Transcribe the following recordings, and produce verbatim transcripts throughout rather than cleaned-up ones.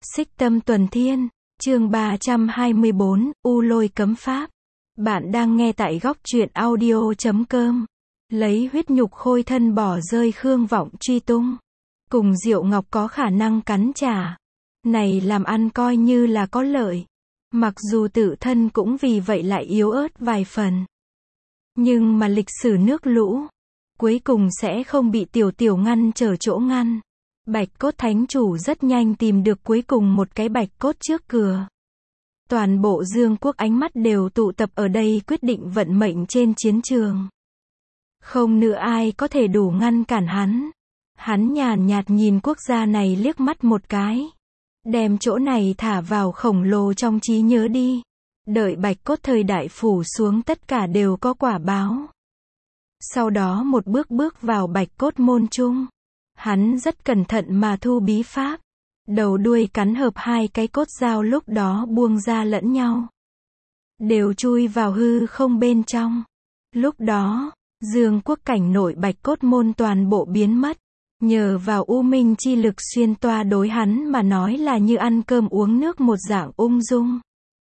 Xích Tâm Tuần Thiên, chương ba trăm hai mươi bốn, U Lôi Cấm Pháp. Bạn đang nghe tại góc truyện audio chấm com. Lấy huyết nhục khôi thân bỏ rơi Khương Vọng truy tung. Cùng Diệu Ngọc có khả năng cắn trả. Này làm ăn coi như là có lợi. Mặc dù tự thân cũng vì vậy lại yếu ớt vài phần. Nhưng mà lịch sử nước lũ, cuối cùng sẽ không bị tiểu tiểu ngăn trở chỗ ngăn. Bạch cốt thánh chủ rất nhanh tìm được cuối cùng một cái bạch cốt trước cửa. Toàn bộ Dương quốc ánh mắt đều tụ tập ở đây quyết định vận mệnh trên chiến trường. Không nữa ai có thể đủ ngăn cản hắn. Hắn nhàn nhạt nhìn quốc gia này liếc mắt một cái. Đem chỗ này thả vào khổng lồ trong trí nhớ đi. Đợi bạch cốt thời đại phủ xuống tất cả đều có quả báo. Sau đó một bước bước vào bạch cốt môn trung. Hắn rất cẩn thận mà thu bí pháp. Đầu đuôi cắn hợp hai cái cốt dao lúc đó buông ra lẫn nhau. Đều chui vào hư không bên trong. Lúc đó, Dương quốc cảnh nội bạch cốt môn toàn bộ biến mất. Nhờ vào u minh chi lực xuyên toa đối hắn mà nói là như ăn cơm uống nước một dạng ung dung.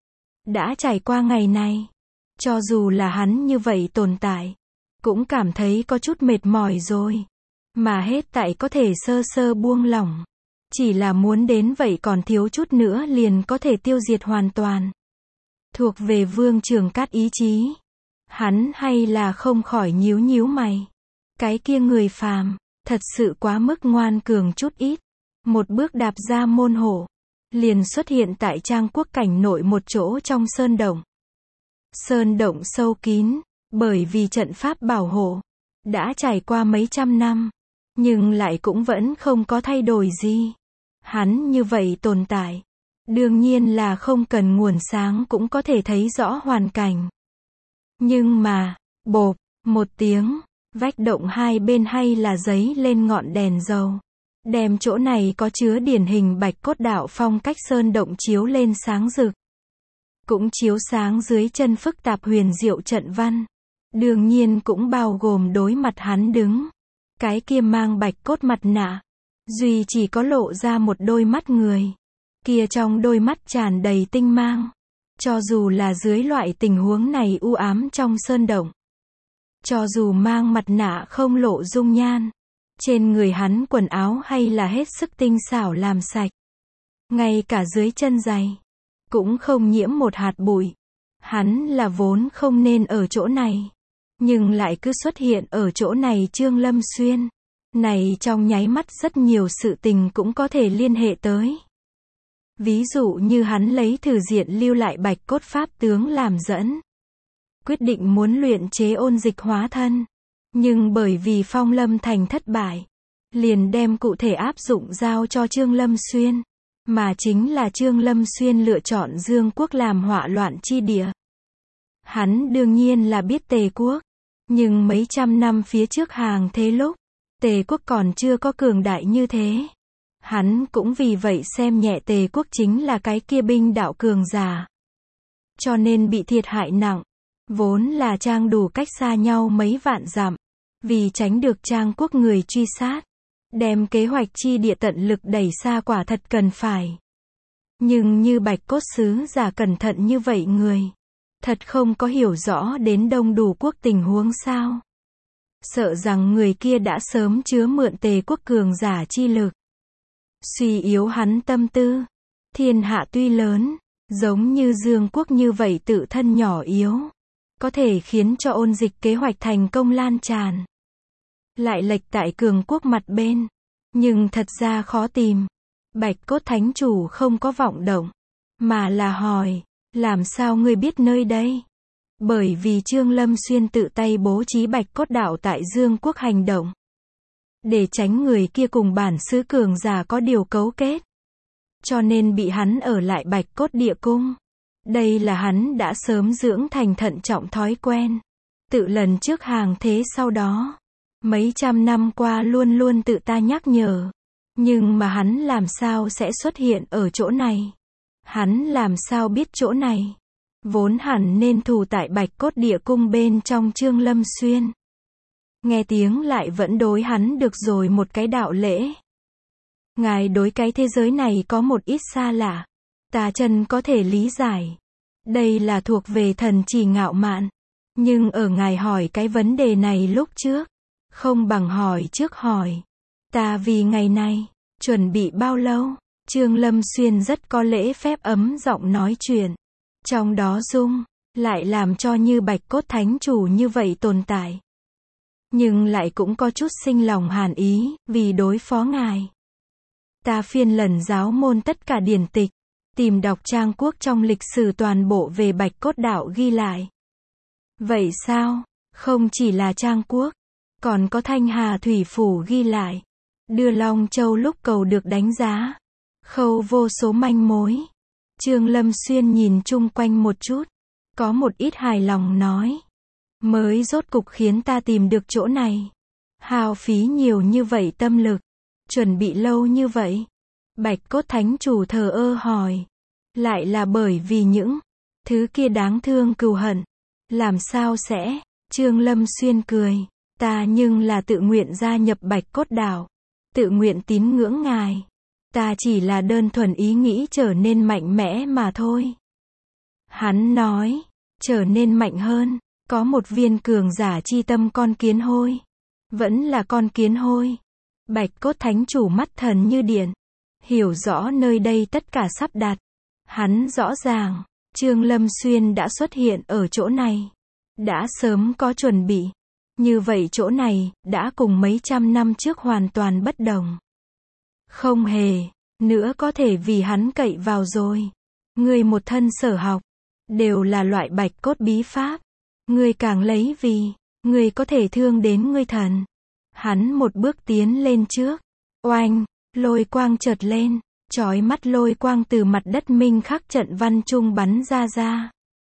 Đã trải qua ngày này, cho dù là hắn như vậy tồn tại, cũng cảm thấy có chút mệt mỏi rồi. Mà hết tại có thể sơ sơ buông lỏng. Chỉ là muốn đến vậy còn thiếu chút nữa liền có thể tiêu diệt hoàn toàn. Thuộc về Vương Trường Cát ý chí. Hắn hay là không khỏi nhíu nhíu mày. Cái kia người phàm, thật sự quá mức ngoan cường chút ít. Một bước đạp ra môn hộ, liền xuất hiện tại Trang quốc cảnh nội một chỗ trong sơn động. Sơn động sâu kín, bởi vì trận pháp bảo hộ. Đã trải qua mấy trăm năm. Nhưng lại cũng vẫn không có thay đổi gì. Hắn như vậy tồn tại. Đương nhiên là không cần nguồn sáng cũng có thể thấy rõ hoàn cảnh. Nhưng mà, bộp, một tiếng, vách động hai bên hay là giấy lên ngọn đèn dầu. Đem chỗ này có chứa điển hình bạch cốt đạo phong cách sơn động chiếu lên sáng rực. Cũng chiếu sáng dưới chân phức tạp huyền diệu trận văn. Đương nhiên cũng bao gồm đối mặt hắn đứng. Cái kia mang bạch cốt mặt nạ. Duy chỉ có lộ ra một đôi mắt người. Kia trong đôi mắt tràn đầy tinh mang. Cho dù là dưới loại tình huống này u ám trong sơn động. Cho dù mang mặt nạ không lộ dung nhan. Trên người hắn quần áo hay là hết sức tinh xảo làm sạch. Ngay cả dưới chân giày. Cũng không nhiễm một hạt bụi. Hắn là vốn không nên ở chỗ này. Nhưng lại cứ xuất hiện ở chỗ này Trương Lâm Xuyên. Này trong nháy mắt rất nhiều sự tình cũng có thể liên hệ tới. Ví dụ như hắn lấy thử diện lưu lại bạch cốt pháp tướng làm dẫn. Quyết định muốn luyện chế ôn dịch hóa thân. Nhưng bởi vì Phong Lâm Thành thất bại. Liền đem cụ thể áp dụng giao cho Trương Lâm Xuyên. Mà chính là Trương Lâm Xuyên lựa chọn Dương quốc làm họa loạn chi địa. Hắn đương nhiên là biết Tề quốc. Nhưng mấy trăm năm phía trước hàng thế lúc, Tề quốc còn chưa có cường đại như thế. Hắn cũng vì vậy xem nhẹ Tề quốc chính là cái kia binh đạo cường giả. Cho nên bị thiệt hại nặng. Vốn là Trang đủ cách xa nhau mấy vạn dặm. Vì tránh được Trang quốc người truy sát. Đem kế hoạch chi địa tận lực đẩy xa quả thật cần phải. Nhưng như bạch cốt sứ giả cẩn thận như vậy người. Thật không có hiểu rõ đến đông đủ quốc tình huống sao. Sợ rằng người kia đã sớm chứa mượn Tề quốc cường giả chi lực. Suy yếu hắn tâm tư. Thiên hạ tuy lớn, giống như Dương quốc như vậy tự thân nhỏ yếu. Có thể khiến cho ôn dịch kế hoạch thành công lan tràn. Lại lệch tại cường quốc mặt bên. Nhưng thật ra khó tìm. Bạch cốt thánh chủ không có vọng động. Mà là hỏi. Làm sao ngươi biết nơi đây? Bởi vì Trương Lâm Xuyên tự tay bố trí bạch cốt đạo tại Dương quốc hành động. Để tránh người kia cùng bản xứ cường giả có điều cấu kết. Cho nên bị hắn ở lại bạch cốt địa cung. Đây là hắn đã sớm dưỡng thành thận trọng thói quen. Tự lần trước hàng thế sau đó. Mấy trăm năm qua luôn luôn tự ta nhắc nhở. Nhưng mà hắn làm sao sẽ xuất hiện ở chỗ này? Hắn làm sao biết chỗ này? Vốn hẳn nên thủ tại bạch cốt địa cung bên trong Trương Lâm Xuyên. Nghe tiếng lại vẫn đối hắn được rồi một cái đạo lễ. Ngài đối cái thế giới này có một ít xa lạ. Ta chân có thể lý giải. Đây là thuộc về thần chỉ ngạo mạn. Nhưng ở ngài hỏi cái vấn đề này lúc trước, không bằng hỏi trước hỏi. Ta vì ngày này, chuẩn bị bao lâu? Trương Lâm Xuyên rất có lễ phép ấm giọng nói chuyện. Trong đó dung, lại làm cho như bạch cốt thánh chủ như vậy tồn tại. Nhưng lại cũng có chút sinh lòng hàn ý, vì đối phó ngài. Ta phiên lần giáo môn tất cả điển tịch, tìm đọc trang quốc trong lịch sử toàn bộ về bạch cốt đạo ghi lại. Vậy sao? Không chỉ là trang quốc, còn có Thanh Hà Thủy Phủ ghi lại. Đưa Long Châu lúc cầu được đánh giá. Khâu vô số manh mối. Trương Lâm Xuyên nhìn chung quanh một chút. Có một ít hài lòng nói. Mới rốt cục khiến ta tìm được chỗ này. Hao phí nhiều như vậy tâm lực. Chuẩn bị lâu như vậy. Bạch cốt thánh chủ thờ ơ hỏi. Lại là bởi vì những thứ kia đáng thương cừu hận. Làm sao sẽ? Trương Lâm Xuyên cười. Ta nhưng là tự nguyện gia nhập bạch cốt đạo. Tự nguyện tín ngưỡng ngài. Ta chỉ là đơn thuần ý nghĩ trở nên mạnh mẽ mà thôi. Hắn nói. Trở nên mạnh hơn. Có một viên cường giả chi tâm con kiến hôi. Vẫn là con kiến hôi. Bạch cốt thánh chủ mắt thần như điện. Hiểu rõ nơi đây tất cả sắp đặt. Hắn rõ ràng. Trương Lâm Xuyên đã xuất hiện ở chỗ này. Đã sớm có chuẩn bị. Như vậy chỗ này, đã cùng mấy trăm năm trước hoàn toàn bất đồng. Không hề. Nữa có thể vì hắn cậy vào rồi. Người một thân sở học. Đều là loại bạch cốt bí pháp. Người càng lấy vì. Người có thể thương đến ngươi thần. Hắn một bước tiến lên trước. Oanh. Lôi quang chợt lên. Chói mắt lôi quang từ mặt đất minh khắc trận văn trung bắn ra ra.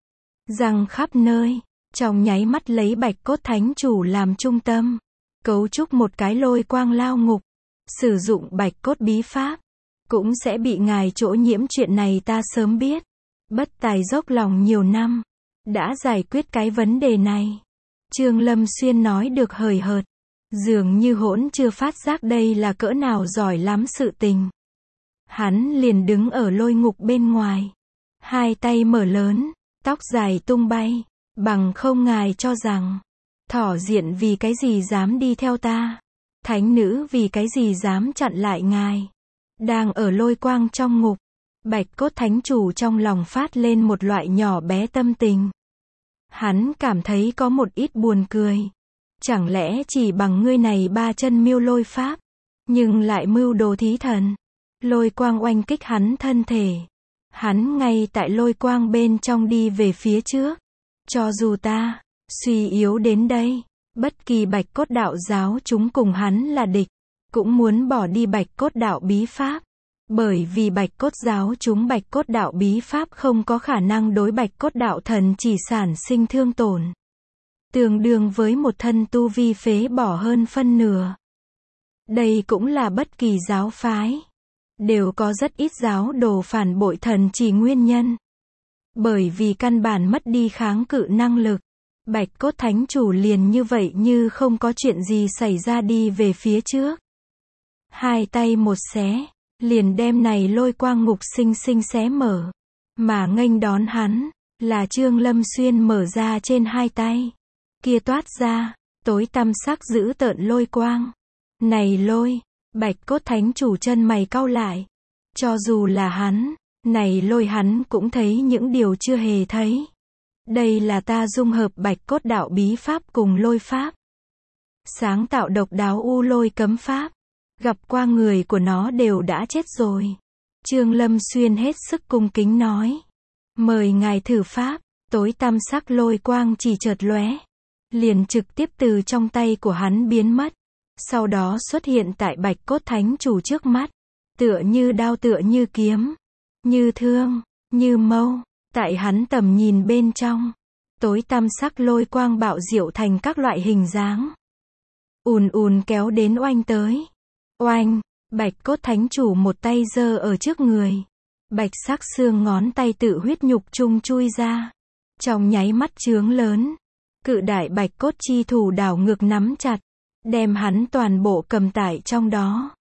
Răng khắp nơi. Trong nháy mắt lấy bạch cốt thánh chủ làm trung tâm. Cấu trúc một cái lôi quang lao ngục. Sử dụng bạch cốt bí pháp. Cũng sẽ bị ngài chỗ nhiễm chuyện này ta sớm biết. Bất tài dốc lòng nhiều năm. Đã giải quyết cái vấn đề này. Trương Lâm Xuyên nói được hời hợt. Dường như hỗn chưa phát giác đây là cỡ nào giỏi lắm sự tình. Hắn liền đứng ở lôi ngục bên ngoài. Hai tay mở lớn. Tóc dài tung bay. Bằng không ngài cho rằng. Thỏ diện vì cái gì dám đi theo ta. Thánh nữ vì cái gì dám chặn lại ngài. Đang ở lôi quang trong ngục. Bạch cốt thánh chủ trong lòng phát lên một loại nhỏ bé tâm tình. Hắn cảm thấy có một ít buồn cười. Chẳng lẽ chỉ bằng ngươi này ba chân miêu lôi pháp. Nhưng lại mưu đồ thí thần. Lôi quang oanh kích hắn thân thể. Hắn ngay tại lôi quang bên trong đi về phía trước. Cho dù ta suy yếu đến đây. Bất kỳ bạch cốt đạo giáo chúng cùng hắn là địch. Cũng muốn bỏ đi bạch cốt đạo bí pháp. Bởi vì bạch cốt giáo chúng bạch cốt đạo bí pháp không có khả năng đối bạch cốt đạo thần chỉ sản sinh thương tổn. Tương đương với một thân tu vi phế bỏ hơn phân nửa. Đây cũng là bất kỳ giáo phái. Đều có rất ít giáo đồ phản bội thần chỉ nguyên nhân. Bởi vì căn bản mất đi kháng cự năng lực. Bạch cốt thánh chủ liền như vậy như không có chuyện gì xảy ra đi về phía trước. Hai tay một xé. Liền đem này lôi quang ngục sinh sinh xé mở. Mà nghênh đón hắn. Là Trương Lâm Xuyên mở ra trên hai tay. Kia toát ra. Tối tăm sắc giữ tợn lôi quang. Này lôi. Bạch cốt thánh chủ chân mày cau lại. Cho dù là hắn. Này lôi hắn cũng thấy những điều chưa hề thấy. Đây là ta dung hợp bạch cốt đạo bí pháp cùng lôi pháp. Sáng tạo độc đáo u lôi cấm pháp. Gặp qua người của nó đều đã chết rồi. Trương Lâm Xuyên hết sức cung kính nói. Mời ngài thử pháp. Tối tăm sắc lôi quang chỉ chợt lóe. Liền trực tiếp từ trong tay của hắn biến mất. Sau đó xuất hiện tại bạch cốt thánh chủ trước mắt. Tựa như đao tựa như kiếm. Như thương, như mâu. Tại hắn tầm nhìn bên trong. Tối tăm sắc lôi quang bạo diệu thành các loại hình dáng. Ùn ùn kéo đến oanh tới. Oanh, bạch cốt thánh chủ một tay giơ ở trước người. Bạch sắc xương ngón tay tự huyết nhục chung chui ra. Trong nháy mắt trướng lớn. Cự đại bạch cốt chi thủ đảo ngược nắm chặt. Đem hắn toàn bộ cầm tải trong đó.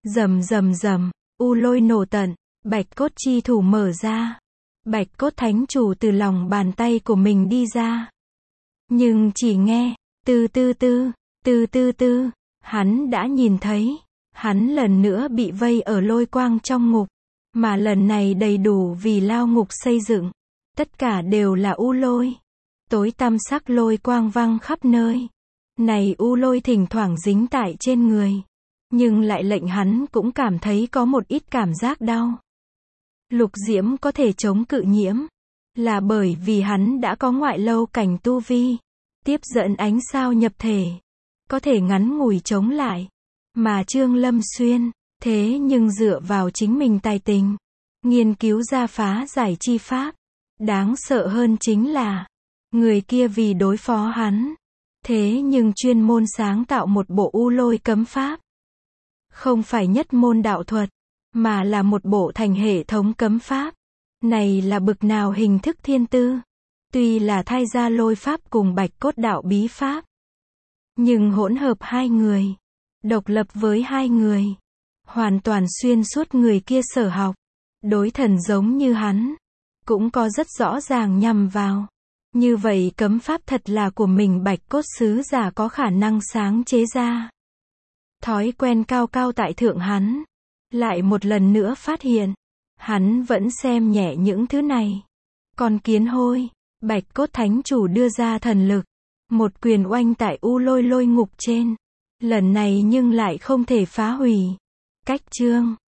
Rầm rầm rầm, u lôi nổ tận, bạch cốt chi thủ mở ra. Bạch cốt thánh chủ từ lòng bàn tay của mình đi ra. Nhưng chỉ nghe, tư tư tư, tư tư tư, hắn đã nhìn thấy, hắn lần nữa bị vây ở lôi quang trong ngục, mà lần này đầy đủ vì lao ngục xây dựng. Tất cả đều là u lôi. Tối tăm sắc lôi quang văng khắp nơi. Này u lôi thỉnh thoảng dính tại trên người, nhưng lại lệnh hắn cũng cảm thấy có một ít cảm giác đau. Lục Diễm có thể chống cự nhiễm, là bởi vì hắn đã có ngoại lâu cảnh tu vi, tiếp dẫn ánh sao nhập thể, có thể ngắn ngủi chống lại. Mà Trương Lâm Xuyên, thế nhưng dựa vào chính mình tài tình, nghiên cứu ra phá giải chi pháp. Đáng sợ hơn chính là, người kia vì đối phó hắn, thế nhưng chuyên môn sáng tạo một bộ u lôi cấm pháp. Không phải nhất môn đạo thuật, mà là một bộ thành hệ thống cấm pháp. Này là bực nào hình thức thiên tư. Tuy là thay ra lôi pháp cùng bạch cốt đạo bí pháp, nhưng hỗn hợp hai người, độc lập với hai người, hoàn toàn xuyên suốt người kia sở học. Đối thần giống như hắn, cũng có rất rõ ràng nhằm vào. Như vậy cấm pháp thật là của mình bạch cốt sứ giả có khả năng sáng chế ra. Thói quen cao cao tại thượng hắn, lại một lần nữa phát hiện, hắn vẫn xem nhẹ những thứ này. Còn kiến hôi, bạch cốt thánh chủ đưa ra thần lực, một quyền oanh tại u lôi lôi ngục trên. Lần này nhưng lại không thể phá hủy. Cách chương